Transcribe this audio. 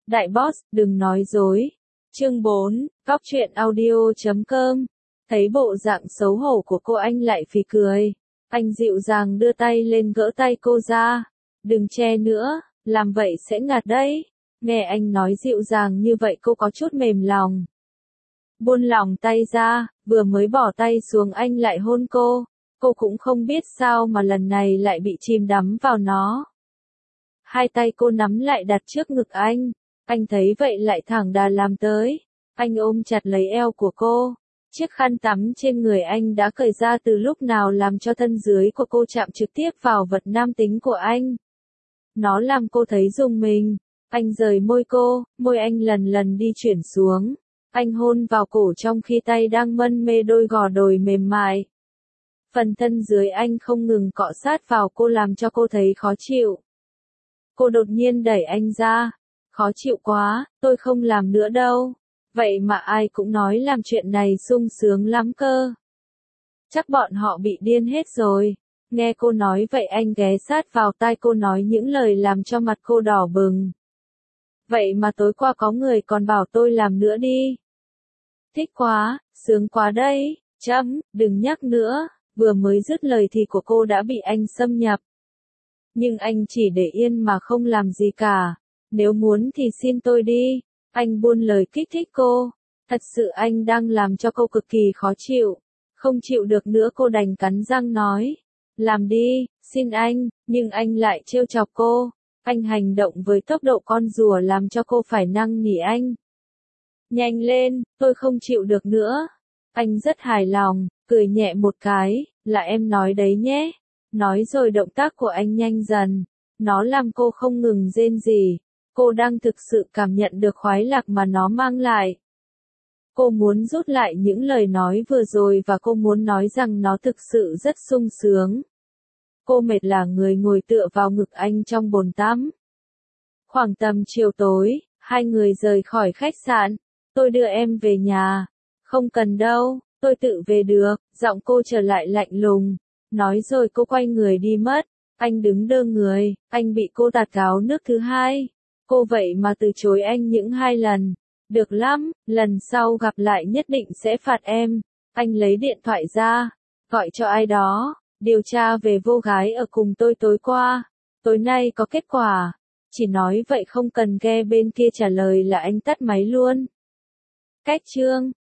Đại boss, đừng nói dối. Chương 4, Góc truyện audio.com. Thấy bộ dạng xấu hổ của cô anh lại phì cười. Anh dịu dàng đưa tay lên gỡ tay cô ra. Đừng che nữa, làm vậy sẽ ngạt đấy. Nghe anh nói dịu dàng như vậy cô có chút mềm lòng. Buông lỏng tay ra, vừa mới bỏ tay xuống anh lại hôn cô. Cô cũng không biết sao mà lần này lại bị chìm đắm vào nó. Hai tay cô nắm lại đặt trước ngực anh. Anh thấy vậy lại thẳng đà làm tới. Anh ôm chặt lấy eo của cô. Chiếc khăn tắm trên người anh đã cởi ra từ lúc nào làm cho thân dưới của cô chạm trực tiếp vào vật nam tính của anh. Nó làm cô thấy rùng mình. Anh rời môi cô, môi anh lần lần đi chuyển xuống. Anh hôn vào cổ trong khi tay đang mân mê đôi gò đồi mềm mại. Phần thân dưới anh không ngừng cọ sát vào cô làm cho cô thấy khó chịu. Cô đột nhiên đẩy anh ra. Khó chịu quá, tôi không làm nữa đâu. Vậy mà ai cũng nói làm chuyện này sung sướng lắm cơ. Chắc bọn họ bị điên hết rồi. Nghe cô nói vậy anh ghé sát vào tai cô nói những lời làm cho mặt cô đỏ bừng. Vậy mà tối qua có người còn bảo tôi làm nữa đi. Thích quá, sướng quá đây, đừng nhắc nữa. Vừa mới dứt lời thì của cô đã bị anh xâm nhập. Nhưng anh chỉ để yên mà không làm gì cả. Nếu muốn thì xin tôi đi. Anh buôn lời kích thích cô. Thật sự anh đang làm cho cô cực kỳ khó chịu. Không chịu được nữa cô đành cắn răng nói. Làm đi, xin anh, nhưng anh lại trêu chọc cô. Anh hành động với tốc độ con rùa làm cho cô phải năn nỉ anh. Nhanh lên, tôi không chịu được nữa. Anh rất hài lòng, cười nhẹ một cái, là em nói đấy nhé. Nói rồi động tác của anh nhanh dần. Nó làm cô không ngừng rên rỉ. Cô đang thực sự cảm nhận được khoái lạc mà nó mang lại. Cô muốn rút lại những lời nói vừa rồi và cô muốn nói rằng nó thực sự rất sung sướng. Cô mệt là người ngồi tựa vào ngực anh trong bồn tắm. Khoảng tầm chiều tối, hai người rời khỏi khách sạn. Tôi đưa em về nhà. Không cần đâu, tôi tự về được. Giọng cô trở lại lạnh lùng. Nói rồi cô quay người đi mất. Anh đứng đơ người, anh bị cô tạt gáo nước thứ hai. Cô vậy mà từ chối anh những 2 lần. Được lắm, lần sau gặp lại nhất định sẽ phạt em. Anh lấy điện thoại ra, gọi cho ai đó, điều tra về vô gái ở cùng tôi tối qua. Tối nay có kết quả. Chỉ nói vậy không cần nghe bên kia trả lời là anh tắt máy luôn. Cách chương